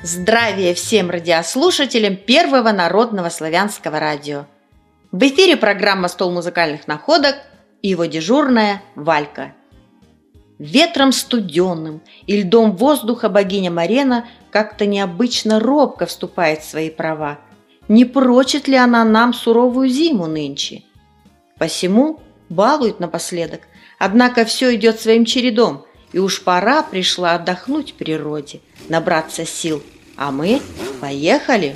Здравия всем радиослушателям Первого народного славянского радио. В эфире программа «Стол музыкальных находок» и его дежурная Валька. Ветром студенным и льдом воздуха богиня Марена как-то необычно робко вступает в свои права. Не прочит ли она нам суровую зиму нынче? Посему балует напоследок, однако все идет своим чередом, и уж пора пришла отдохнуть природе, набраться сил. А мы поехали!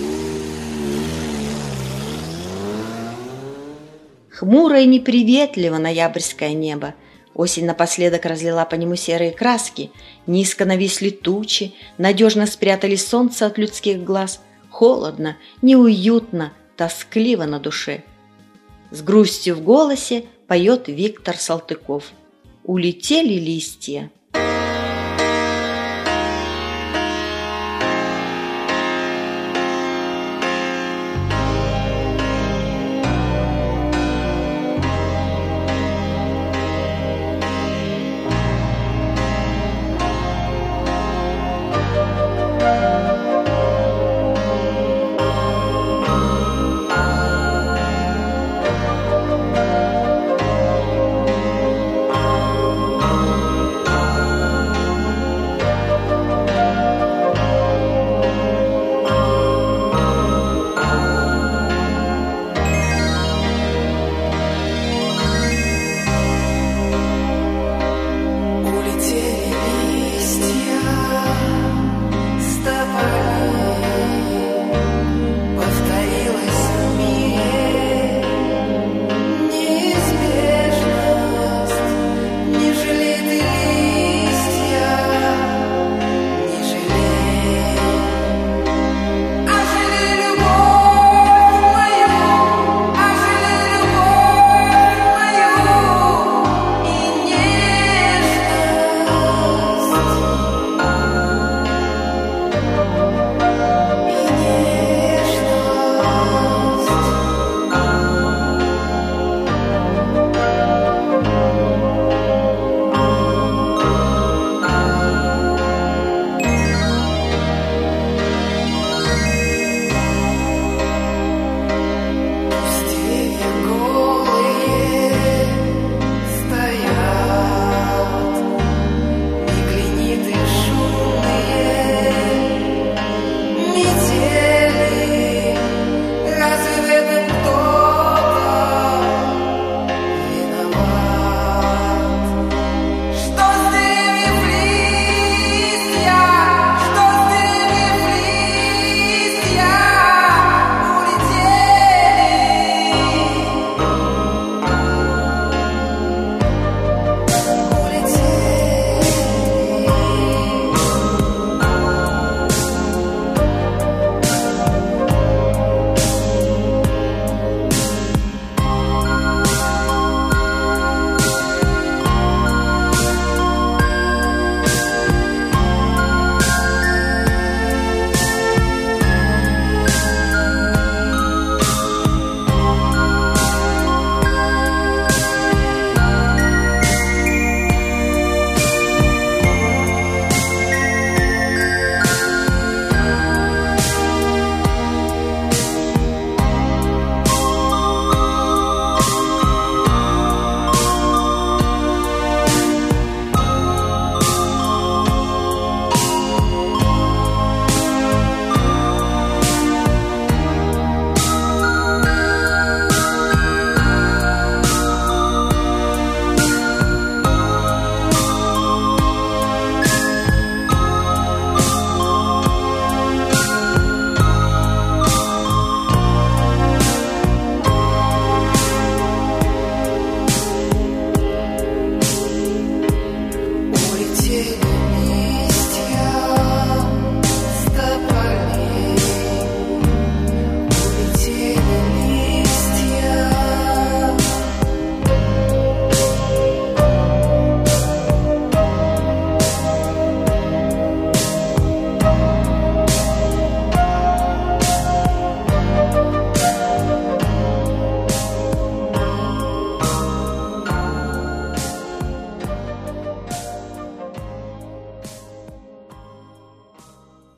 Хмуро и неприветливо ноябрьское небо. Осень напоследок разлила по нему серые краски. Низко нависли тучи, надежно спрятали солнце от людских глаз. Холодно, неуютно, тоскливо на душе. С грустью в голосе поет Виктор Салтыков. Улетели листья.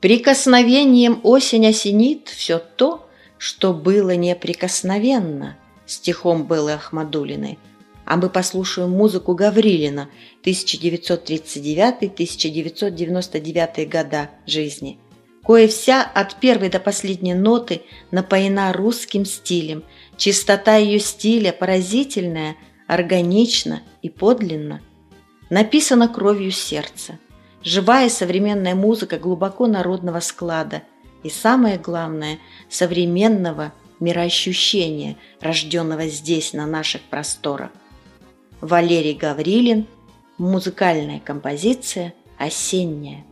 Прикосновением осень осенит все то, что было неприкосновенно, стихом Беллы Ахмадулиной. А мы послушаем музыку Гаврилина, 1939-1999 года жизни, кое вся от первой до последней ноты напоена русским стилем. Чистота ее стиля поразительная, органична и подлинна. Написана кровью сердца. Живая современная музыка глубоко народного склада и, самое главное, современного мироощущения, рожденного здесь, на наших просторах. Валерий Гаврилин, музыкальная композиция «Осенняя».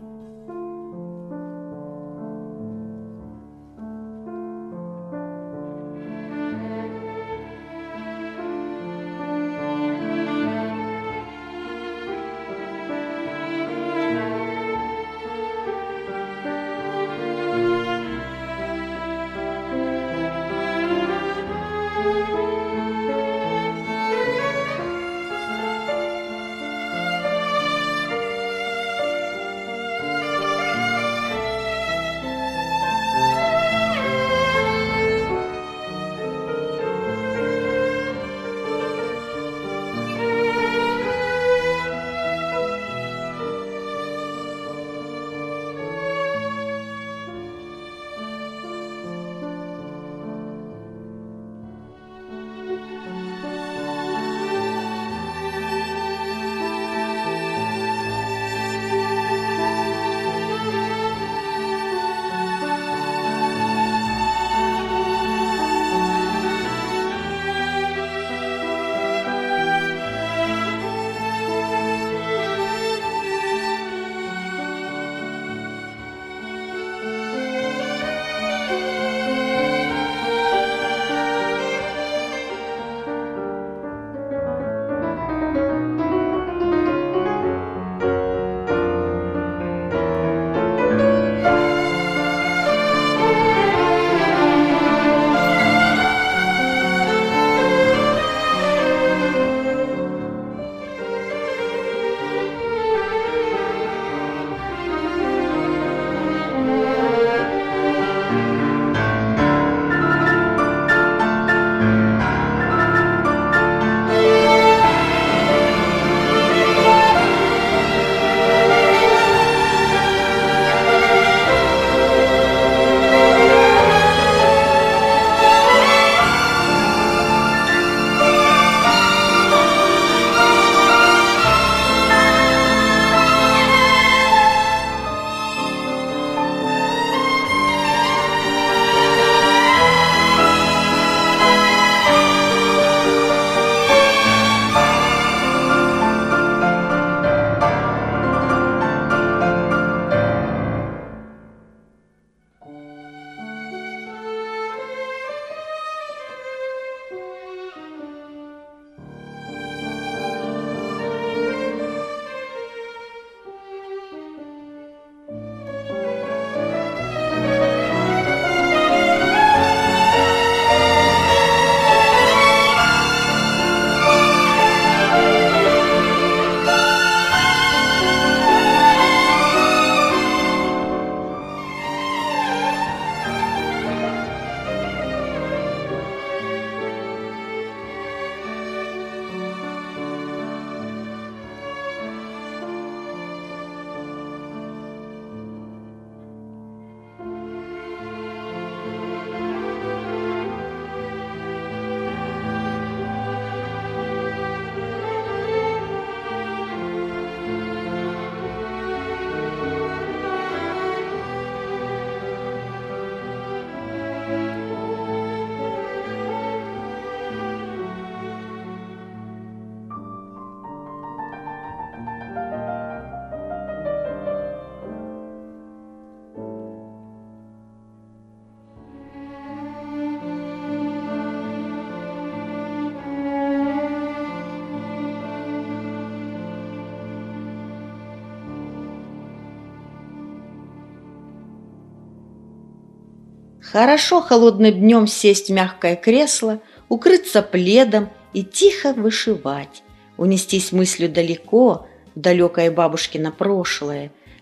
Хорошо холодным днем сесть в мягкое кресло, укрыться пледом и тихо вышивать, унестись мыслью далеко, в далекое бабушкино прошлое,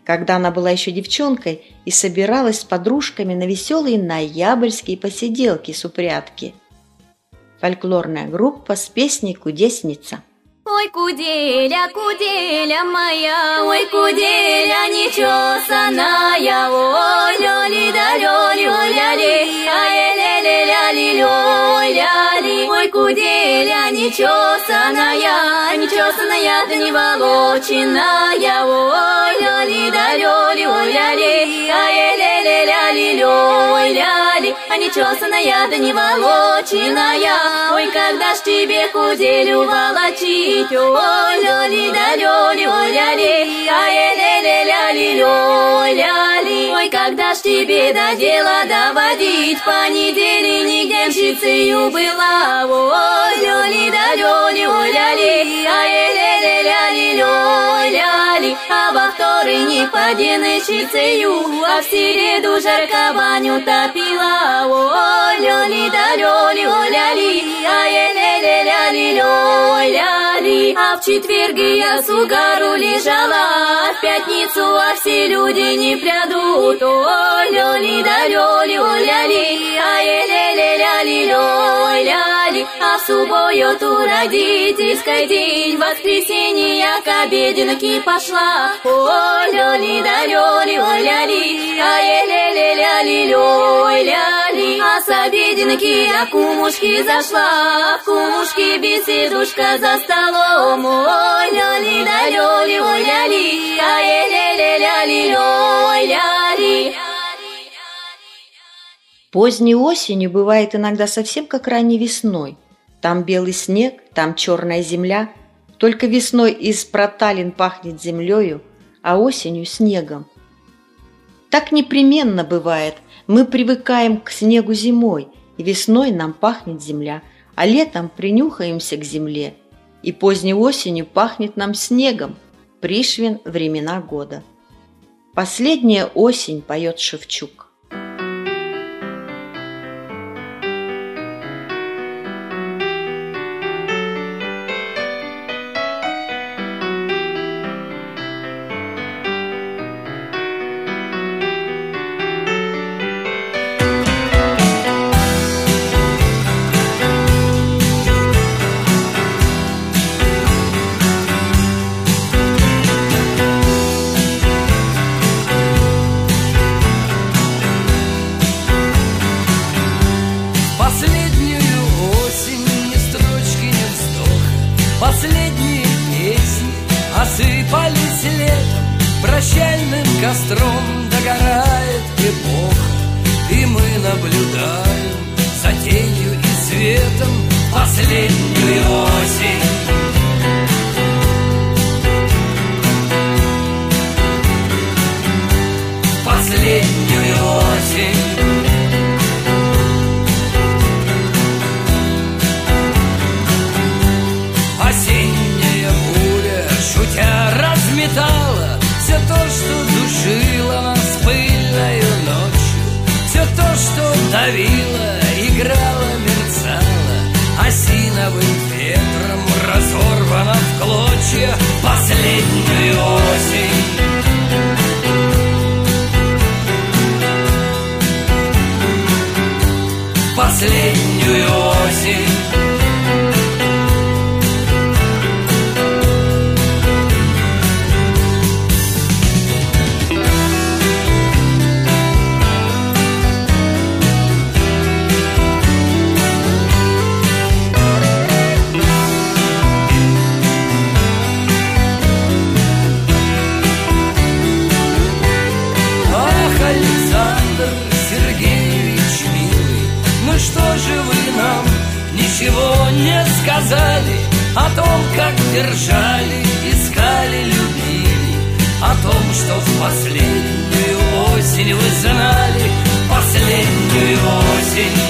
когда она была еще девчонкой и собиралась с подружками на веселые ноябрьские посиделки с упрятки. Фольклорная группа с песней «Кудесница». Ой, куделя, куделя моя, ой, куделя нечесаная, ой, лёли да лёли, ой, ляли, ай, ле ля ли, ой, ляли. Ой, куделя нечесаная, нечесаная да не волоченая, ой, лёли да лёли, ой, ляли, ай, ле ля ли, ой, ляли. А нечесаная да не волоченая, ой, когда ж тебе куделю волочить? Ой, лёли да лёли, ой, ляли, ай, ле ля ли, ой, ляли. Ой, когда ж тебе до дела доводить, по неделе нигде мщицею была. Ой, лёли да лёли, ой, ляли, ай, ле ля ли, ой, ляли. А во второй не поди нычицею, а в середу жарко баню топила. Ой, лёли да лёли, ой, ляли, ай, ле ля ли, ой, ляли. А в четверг я с угару лежала, а в пятницу а все люди не прядут. Ой, лёли да лёли, ой, ляли, ай, ле ля ли, ой, ляли. А в субботу родительский день, в воскресенье я к обеденке пошла. Ой, лёли да лёли, ой, ляли, ай, ле ля ли, ой, ляли. А с обеденки я к кумушке зашла, в кумушке беседушка за столом. Ой, лёли да лёли, ой, ляли, ай, ле ля ли, ой, ляли. Поздней осенью бывает иногда совсем как ранней весной. Там белый снег, там черная земля. Только весной из проталин пахнет землею, а осенью снегом. Так непременно бывает. Мы привыкаем к снегу зимой, и весной нам пахнет земля, а летом принюхаемся к земле. И поздней осенью пахнет нам снегом. Пришвин «Времена года». «Последняя осень», поет Шевчук. Последние песни осыпались летом, прощальным костром догорает эпоха, и мы наблюдаем за тенью и светом последнюю осень. Последнюю осень. Осенняя буря, шутя, разметала все то, что душило нас пыльною ночью, все то, что давило, играло, мерцало, осиновым ветром разорвано в клочья последнюю осень. Последнюю осень. Что же вы нам ничего не сказали о том, как держали, искали, любили, о том, что в последнюю осень вы знали, последнюю осень.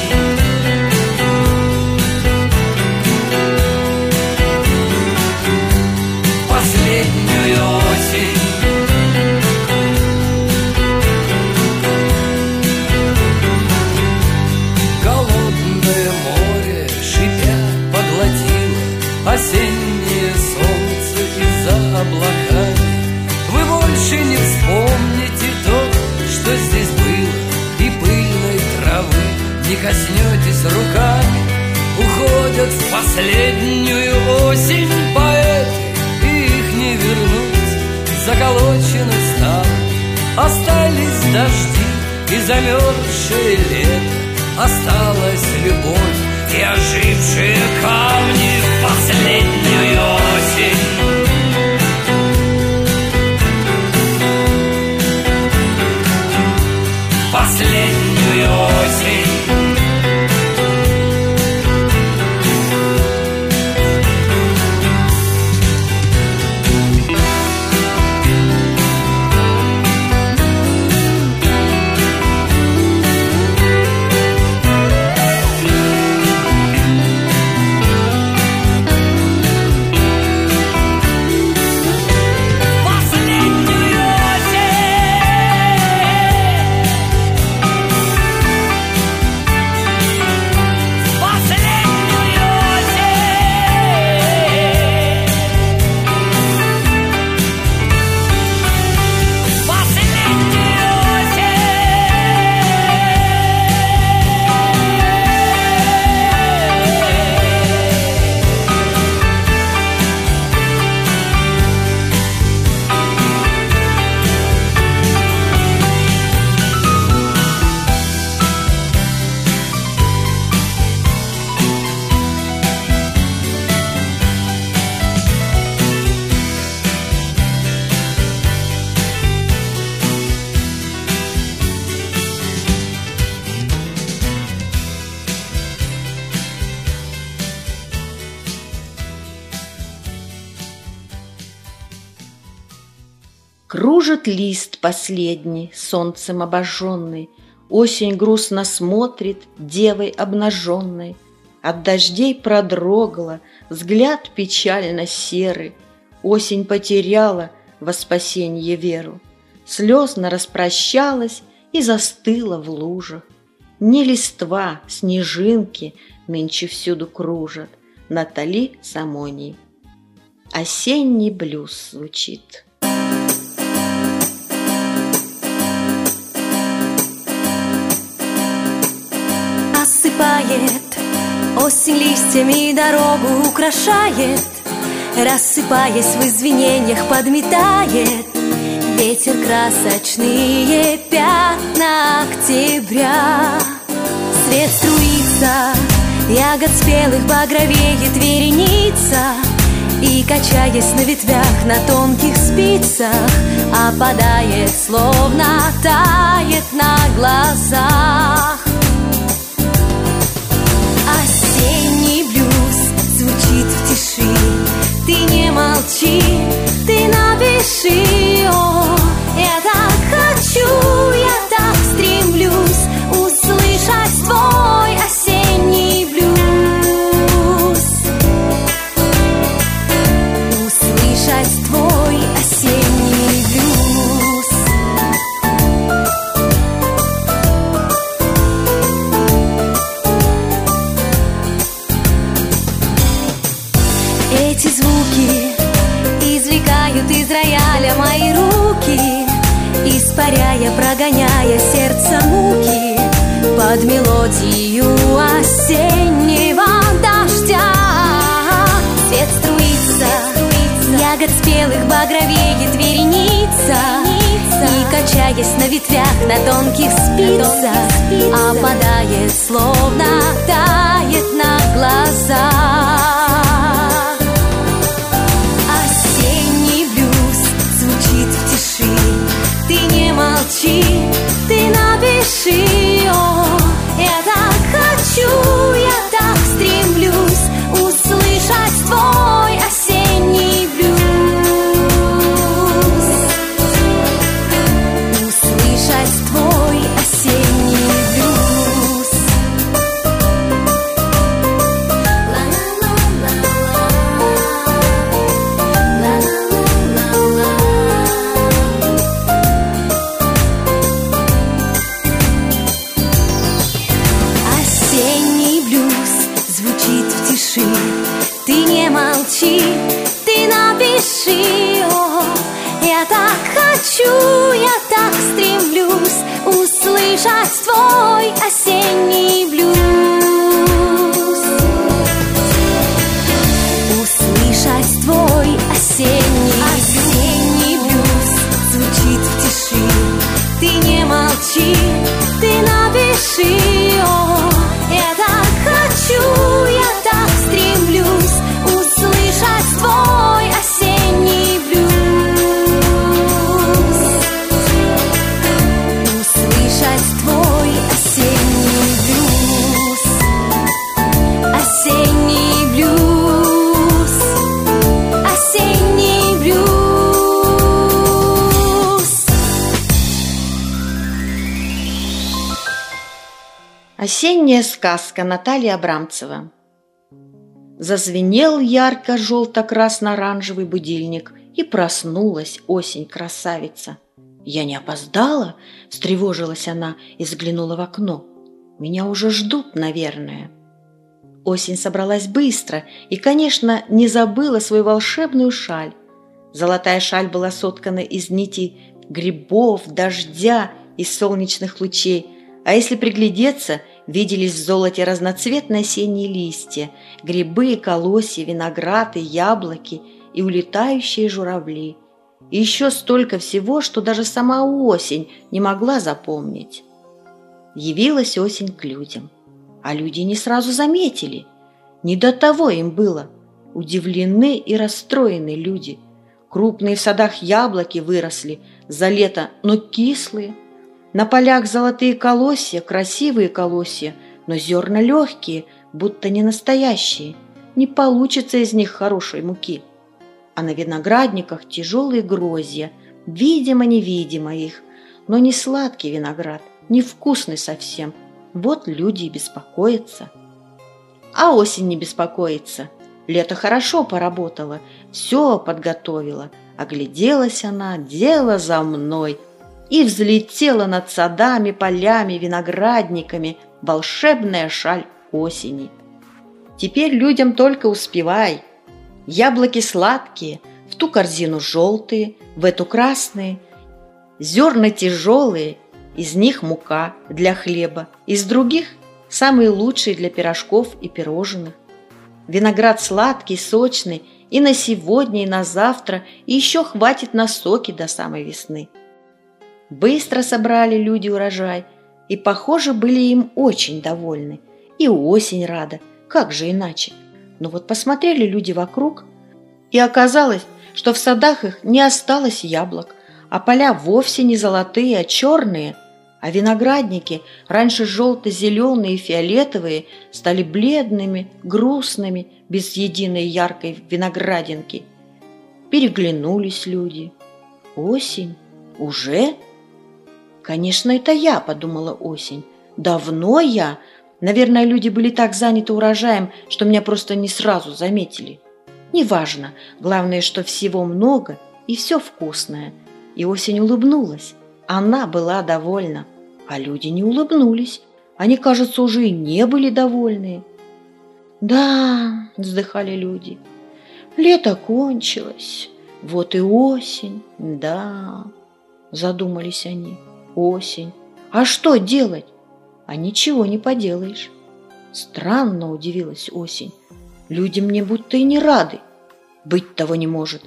Последнюю осень. Осеннее солнце из-за облаками, вы больше не вспомните руками. Уходят в последнюю осень поэты, и их не вернуть, заколоченных стал. Остались дожди и замерзшее лето, осталась любовь и ожившие камни в последнюю осень. Последнюю осень. Кружит лист последний, солнцем обожженный, осень грустно смотрит девой обнаженной. От дождей продрогла, взгляд печально серый, осень потеряла во спасенье веру, слезно распрощалась и застыла в лужах. Не листва, снежинки нынче всюду кружат. Натали Самоний. Осенний блюз звучит. Осыпает осень листьями дорогу украшает, рассыпаясь в извинениях, подметает ветер красочные пятна октября. Свет струится, ягод спелых багровеет вереница, и, качаясь на ветвях, на тонких спицах, опадает, словно тает на глазах. Осенний блюз звучит в тиши, ты не молчи, ты напиши. О, я так хочу, я так стремлюсь услышать твой осенний блюз, услышать твой осенний блюз. Эти звуки извлекают из рояля мои руки, испаряя, прогоняя сердце муки под мелодию осеннего дождя. Свет струится, ягод спелых багровеет вереница, и, качаясь на ветвях, на тонких спицах, опадает, словно тает на глазах. Ты не молчи, ты напиши. О, я так хочу, я так стремлюсь услышать твой осенний блюз, услышать твой осенний блюз. Ты не молчи, ты напиши. О, я так хочу, я так стремлюсь услышать твой осенний блюз. Осенняя сказка. Наталья Абрамцева. Зазвенел ярко-желто-красно-оранжевый будильник, и проснулась осень-красавица. «Я не опоздала?» – встревожилась она и заглянула в окно. «Меня уже ждут, наверное». Осень собралась быстро и, конечно, не забыла свою волшебную шаль. Золотая шаль была соткана из нитей грибов, дождя и солнечных лучей, а если приглядеться, виделись в золоте разноцветные осенние листья, грибы, колосья, виноград и яблоки и улетающие журавли. И еще столько всего, что даже сама осень не могла запомнить. Явилась осень к людям, а люди не сразу заметили. Не до того им было. Удивлены и расстроены люди. Крупные в садах яблоки выросли за лето, но кислые. На полях золотые колосья, красивые колосья, но зерна легкие, будто не настоящие. Не получится из них хорошей муки. А на виноградниках тяжелые гроздья, видимо-невидимо их, но не сладкий виноград, невкусный совсем. Вот люди и беспокоятся. А осень не беспокоится. Лето хорошо поработало, все подготовило. Огляделась она, дело за мной. И взлетела над садами, полями, виноградниками волшебная шаль осени. Теперь людям только успевай. Яблоки сладкие, в ту корзину желтые, в эту красные. Зерна тяжелые, из них мука для хлеба, из других самые лучшие для пирожков и пирожных. Виноград сладкий, сочный и на сегодня, и на завтра, и еще хватит на соки до самой весны. Быстро собрали люди урожай, и, похоже, были им очень довольны. И осень рада, как же иначе. Но вот посмотрели люди вокруг, и оказалось, что в садах их не осталось яблок, а поля вовсе не золотые, а черные, а виноградники, раньше желто-зеленые и фиолетовые, стали бледными, грустными, без единой яркой виноградинки. Переглянулись люди. Осень? Уже? Конечно, это я, подумала осень. Давно я? Наверное, люди были так заняты урожаем, что меня просто не сразу заметили. Неважно, главное, что всего много и все вкусное. И осень улыбнулась. Она была довольна, а люди не улыбнулись. Они, кажется, уже и не были довольны. «Да», — вздыхали люди, — «лето кончилось, вот и осень, да», — задумались они. «Осень. А что делать?» «А ничего не поделаешь». Странно, удивилась осень. «Люди мне будто и не рады. Быть того не может».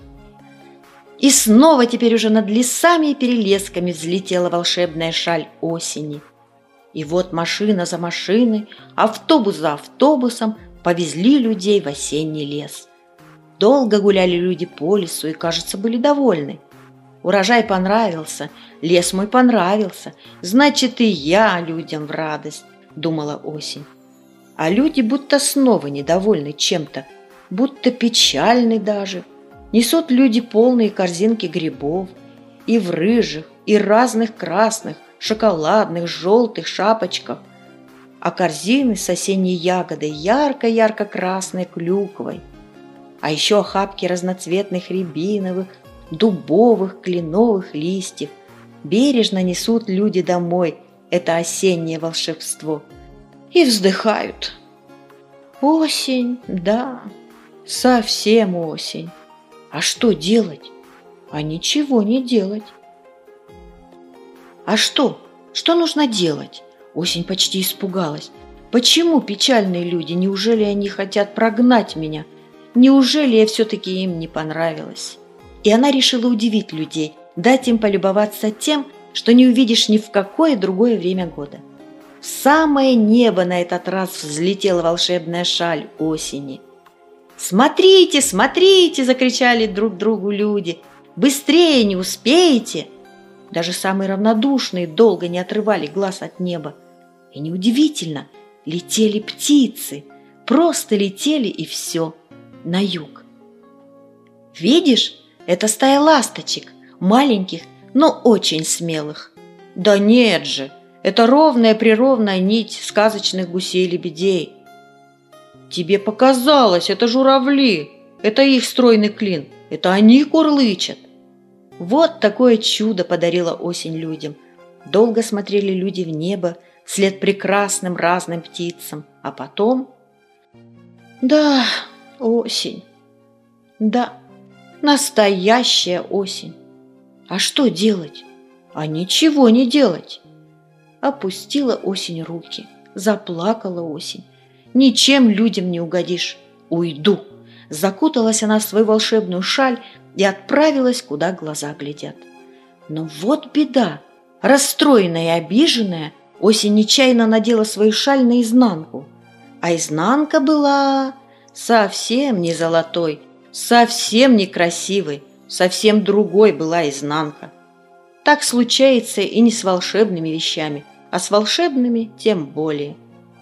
И снова теперь уже над лесами и перелесками взлетела волшебная шаль осени. И вот машина за машиной, автобус за автобусом повезли людей в осенний лес. Долго гуляли люди по лесу и, кажется, были довольны. Урожай понравился, лес мой понравился, значит, и я людям в радость, думала осень. А люди будто снова недовольны чем-то, будто печальны даже. Несут люди полные корзинки грибов, и в рыжих, и разных красных, шоколадных, желтых шапочках, а корзины с осенней ягодой ярко-ярко-красной клюквой, а еще охапки разноцветных рябиновых, дубовых, кленовых листьев. Бережно несут люди домой это осеннее волшебство и вздыхают. Осень, да, совсем осень. А что делать? А ничего не делать. А что? Что нужно делать? Осень почти испугалась. Почему печальные люди? Неужели они хотят прогнать меня? Неужели я все-таки им не понравилась? И она решила удивить людей, дать им полюбоваться тем, что не увидишь ни в какое другое время года. В самое небо на этот раз взлетела волшебная шаль осени. «Смотрите, смотрите!» – закричали друг другу люди. «Быстрее, не успеете!» Даже самые равнодушные долго не отрывали глаз от неба. И неудивительно, летели птицы, просто летели и все, на юг. «Видишь, это стая ласточек, маленьких, но очень смелых». «Да нет же, Это ровная-прировная нить сказочных гусей-лебедей. Тебе показалось, это журавли, это их стройный клин, это они курлычат. Вот такое чудо подарила осень людям. Долго смотрели люди в небо, вслед прекрасным разным птицам, а потом... Да, осень. Да, настоящая осень. А что делать? А ничего не делать. Опустила осень руки, заплакала осень. Ничем людям не угодишь. Уйду. Закуталась она в свою волшебную шаль и отправилась, куда глаза глядят. Но вот беда. Расстроенная и обиженная, осень нечаянно надела свою шаль наизнанку. А изнанка была совсем не золотой, совсем не красивой, совсем другой была изнанка. Так случается и не с волшебными вещами, а с волшебными тем более.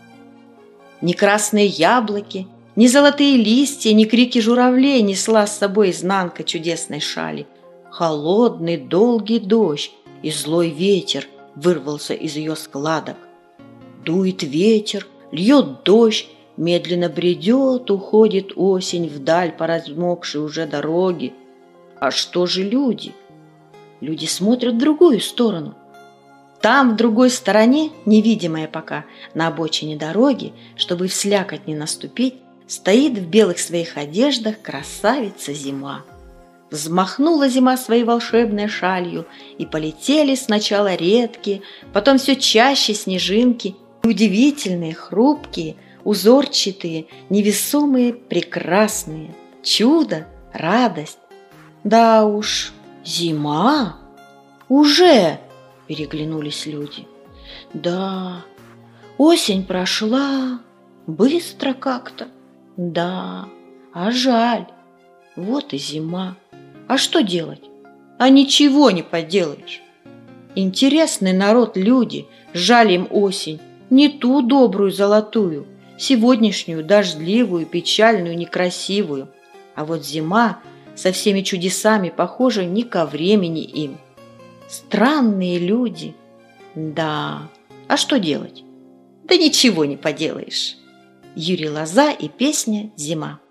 Ни красные яблоки, ни золотые листья, ни крики журавлей несла с собой изнанка чудесной шали. Холодный долгий дождь и злой ветер вырвался из ее складок. Дует ветер, льет дождь, медленно бредет, уходит осень вдаль по размокшей уже дороге. А что же люди? Люди смотрят в другую сторону. Там, в другой стороне, невидимая пока, на обочине дороги, чтобы в слякоть не наступить, стоит в белых своих одеждах красавица зима. Взмахнула зима своей волшебной шалью, и полетели сначала редкие, потом все чаще снежинки, удивительные, хрупкие, узорчатые, невесомые, прекрасные. Чудо, радость. Да уж, зима? Уже! Переглянулись люди. Да, осень прошла быстро как-то. Да, а жаль. Вот и зима. А что делать? А ничего не поделаешь. Интересный народ люди, жаль им осень. Не ту добрую золотую, сегодняшнюю дождливую, печальную, некрасивую. А вот зима со всеми чудесами, похоже, не ко времени им. Странные люди. Да, а что делать? Да ничего не поделаешь. Юрий Лоза и песня «Зима».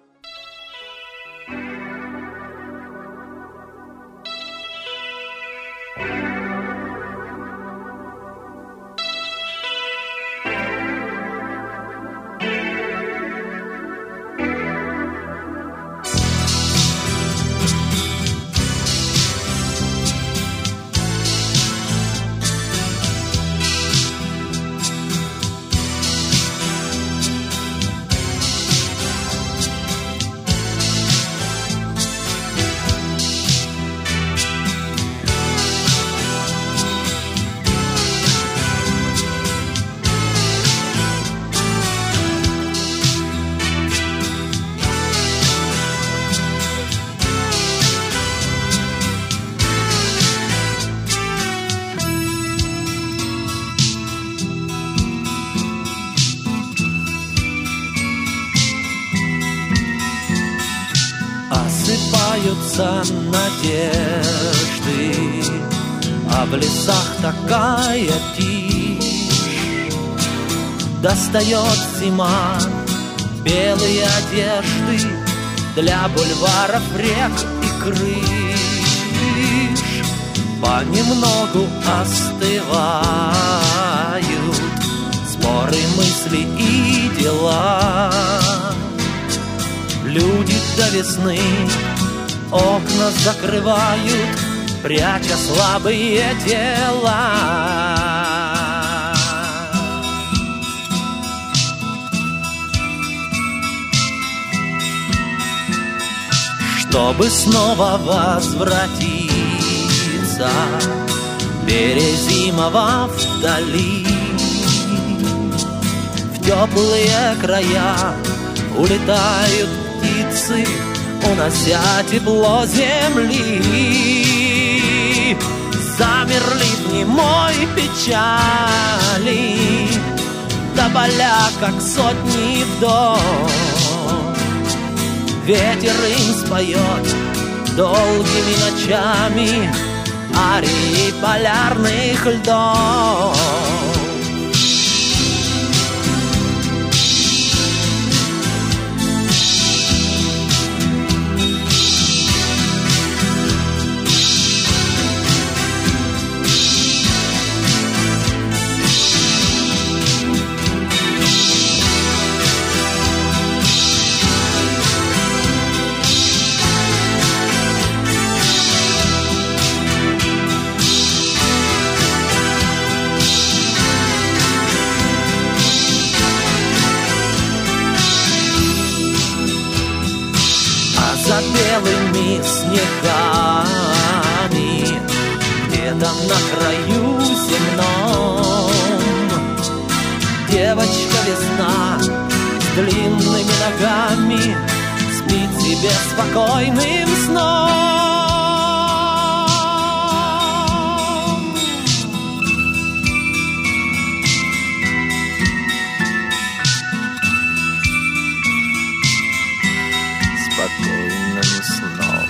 Осыпаются надежды, а в лесах такая тишь. Достает зима белые одежды для бульваров, рек и крыш. Понемногу остывают споры, мысли и дела. Люди до весны окна закрывают, пряча слабые тела. Чтобы снова возвратиться, перезимовав вдали, в теплые края улетают птицы, унося тепло земли. Замерли в немой печали, до поля, как сотни вдов. Ветер им споет долгими ночами арии полярных льдов. белыми снегами, где-то на краю земном. Девочка весна с длинными ногами спит себе спокойным сном. Спокойным сном.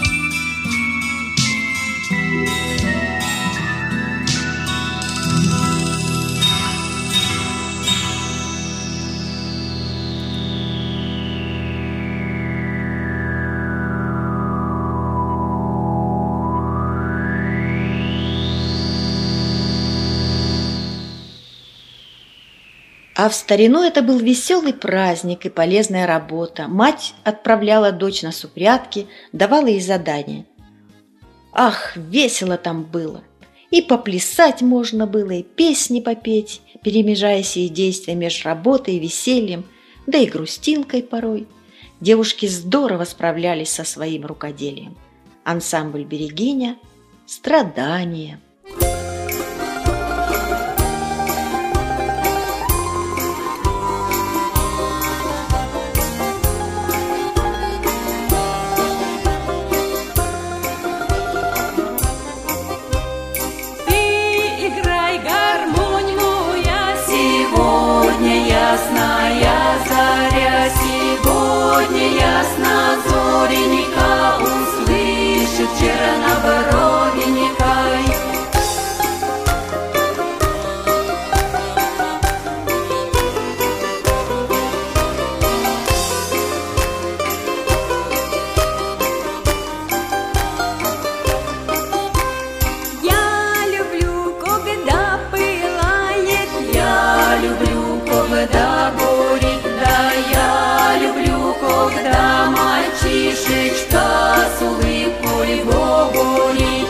А в старину это был веселый праздник и полезная работа. Мать отправляла дочь на супрятки, давала ей задания. Ах, весело там было! И поплясать можно было, и песни попеть, перемежая сие действия между работой и весельем, да и грустинкой порой. Девушки здорово справлялись со своим рукоделием. Ансамбль «Берегиня» – страдания. Ясная заря, сегодня ясно зоренька услышит чернобровенька. Я люблю, когда пылает, я люблю, когда горит, да я люблю, когда мальчишечка с улыбкой говорит.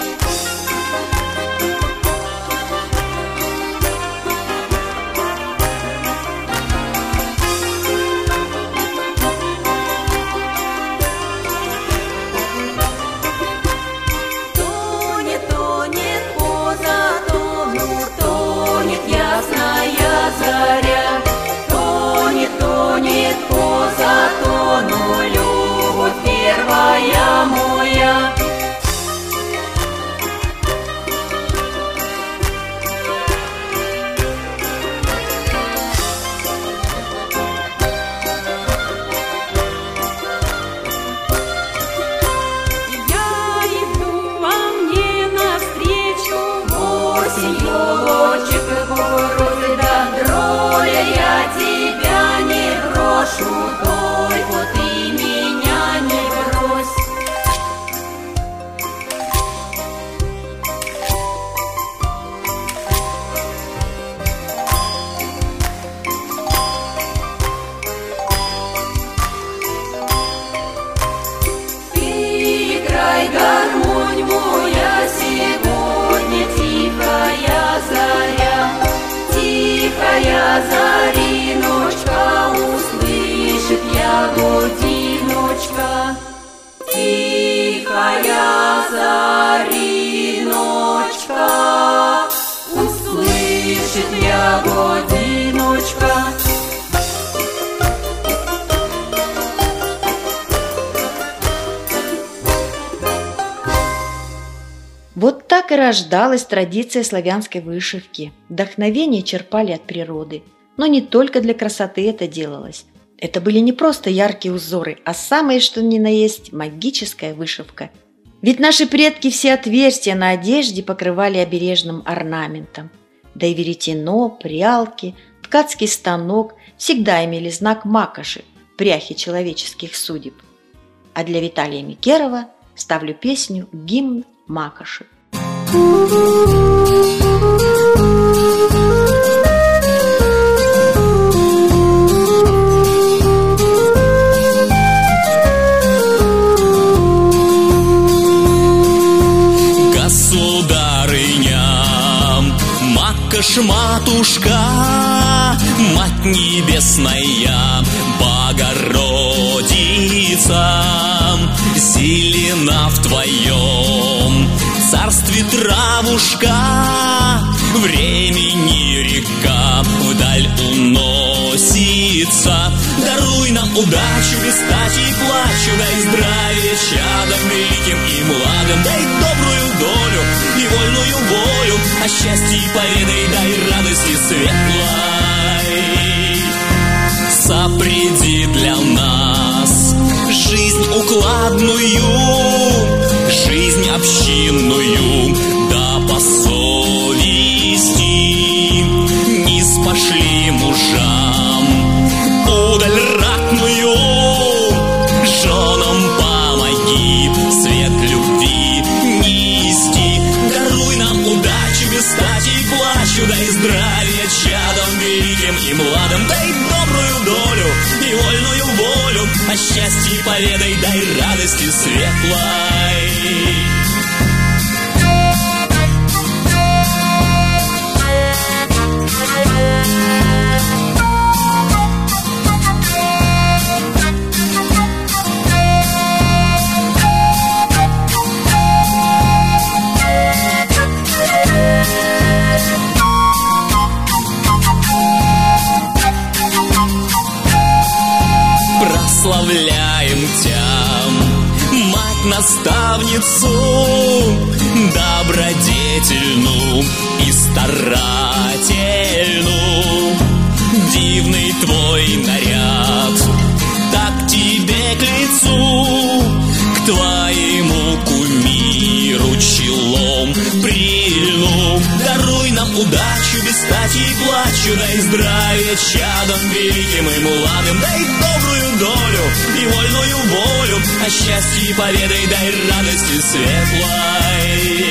Тонет, тонет по затону, тонет ясная заря. Тонет, тонет по затону, любовь первая моя. Я иду вам не навстречу, осенью лучик город, да дроля я тебя не брошу, только ты меня не брось. Ты играй, гармонь моя, сегодня тихая заря. Тихая зариночка, услышит я годиночка. Тихая зариночка, услышит я годиночка. Вот так и рождалась традиция славянской вышивки. Вдохновение черпали от природы. Но не только для красоты это делалось. Это были не просто яркие узоры, а самое что ни на есть магическая вышивка. Ведь наши предки все отверстия на одежде покрывали обережным орнаментом. Да и веретено, прялки, ткацкий станок всегда имели знак макоши, пряхи человеческих судеб. А для Виталия Микерова ставлю песню «Гимн макоши». Макошь-матушка, Мать небесная, Богородица, зелена в твоем царстве травушка, времени река вдаль уносится. Даруй нам удачу без стати и плачу, дай здравие чадом великим и младым, дай добрую долю и вольную волю, а счастье поведай, дай радости светлой. Сопреди для нас жизнь укладную, жизнь общинную, да по совести не спошли мужам удаль ратную, женам помоги свет любви нести. Даруй нам удачу без стати и плачу, дай здравия чадом великим и младым, дай добрую долю и вольную волю, а счастье поведай, дай радости светлой. Прославляем Тя, мать-наставницу, добродетельную и старательную. Дивный твой наряд, так тебе к лицу, к твоему кумиру челом прильну. Даруй нам удачу без стати и плачу, дай здравия чадом великим и младым, дай добрую долю и вольную волю, а счастье поведай, дай радости светлой.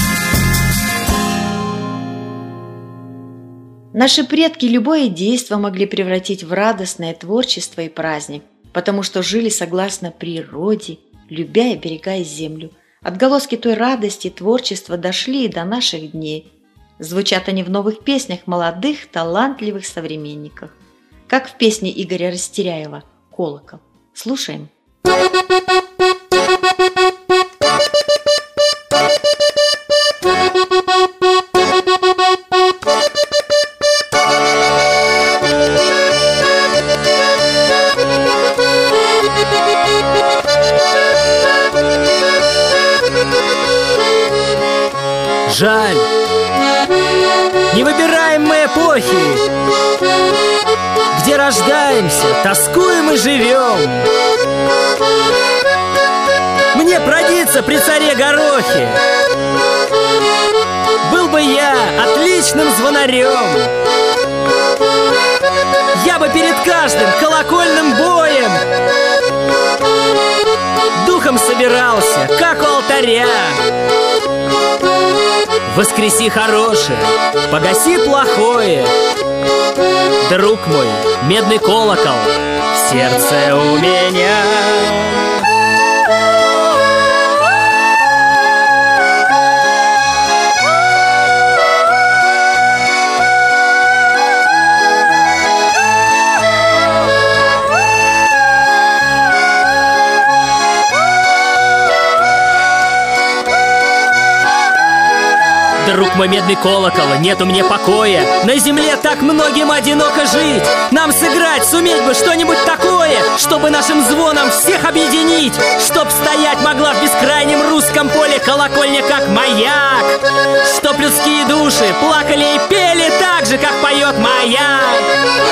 Наши предки любое действо могли превратить в радостное творчество и праздник, потому что жили согласно природе, любя и оберегая землю. Отголоски той радости творчества дошли и до наших дней. Звучат они в новых песнях молодых, талантливых современников, как в песне Игоря Растеряева «Колокол». Слушаем. Жаль, не выбираем мы эпохи, где рождаемся, тоскуем и живем. Мне продиться при царе Горохе, был бы я отличным звонарем. Я бы перед каждым колокольным боем духом собирался, как у алтаря. Воскреси хорошее, погаси плохое, друг мой, медный колокол в сердце у меня. Друг мой, медный колокол, нету мне покоя. На земле так многим одиноко жить. Нам сыграть, суметь бы что-нибудь такое, чтобы нашим звоном всех объединить, чтоб стоять могла в бескрайнем русском поле колокольня, как маяк, чтоб людские души плакали и пели так же, как поет маяк.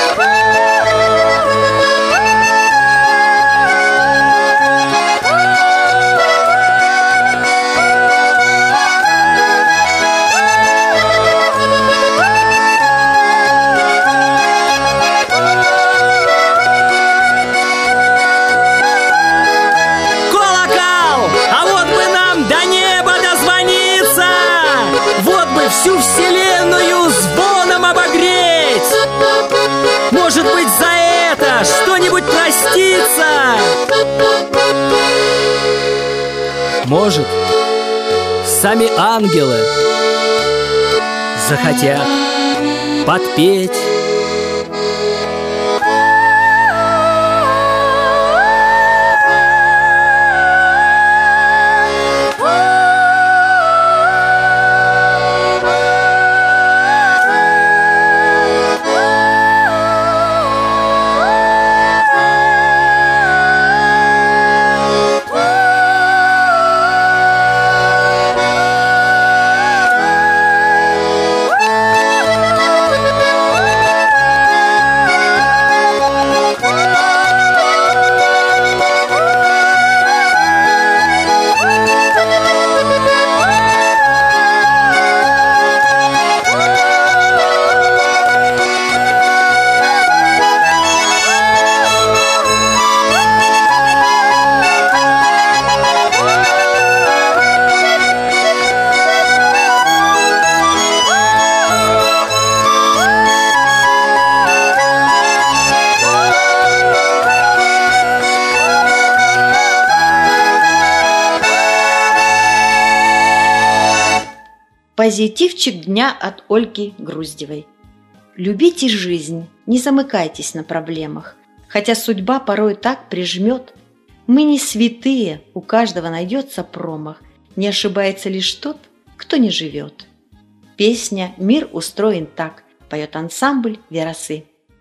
Всю вселенную звоном обогреть. Может быть, за это что-нибудь простится. Может, сами ангелы захотят подпеть. Позитивчик дня от Ольги Груздевой. Любите жизнь, не замыкайтесь на проблемах, хотя судьба порой так прижмет. Мы не святые, у каждого найдется промах, не ошибается лишь тот, кто не живет. Песня «Мир устроен так» поет ансамбль «Верасы».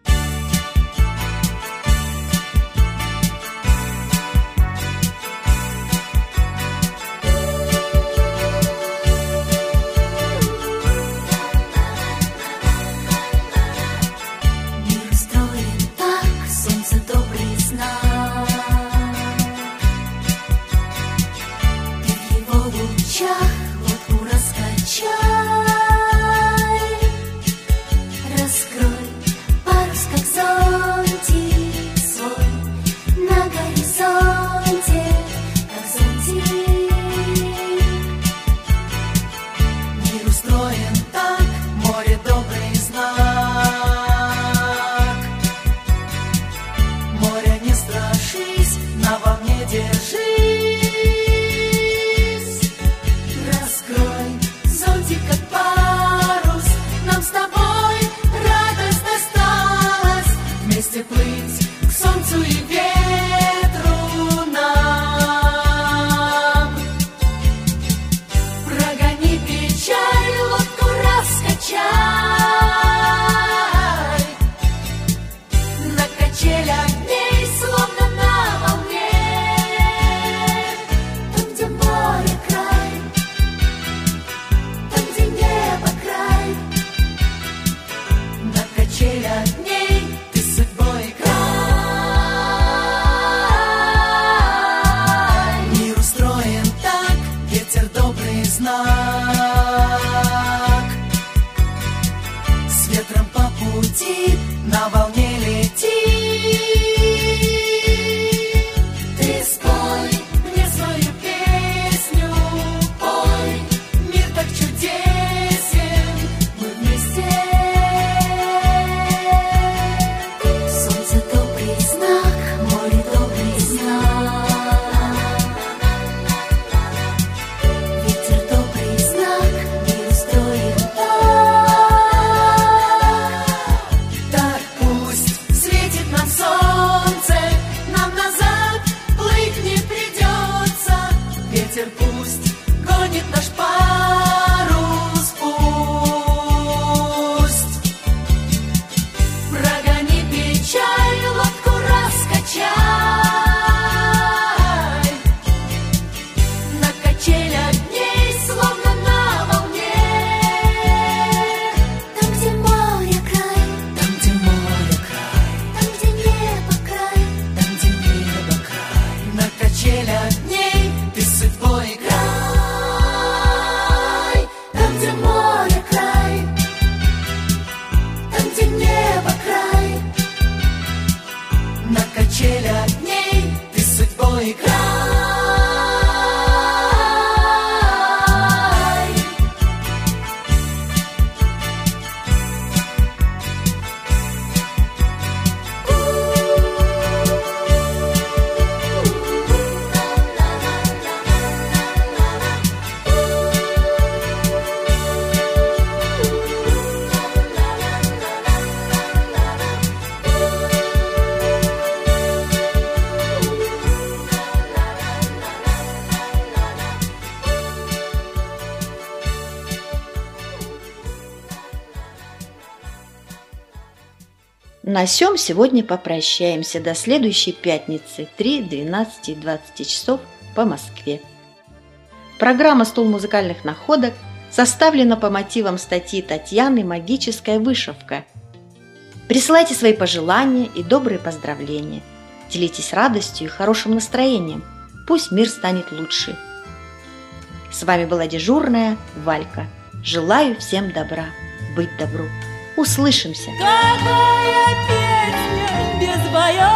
На сём сегодня попрощаемся до следующей пятницы 3, 12 и 20 часов по Москве. Программа «Стол музыкальных находок» составлена по мотивам статьи Татьяны «Магическая вышивка». Присылайте свои пожелания и добрые поздравления. Делитесь радостью и хорошим настроением. Пусть мир станет лучше. С вами была дежурная Валька. Желаю всем добра, быть добру. Услышимся! Какая песня без боя!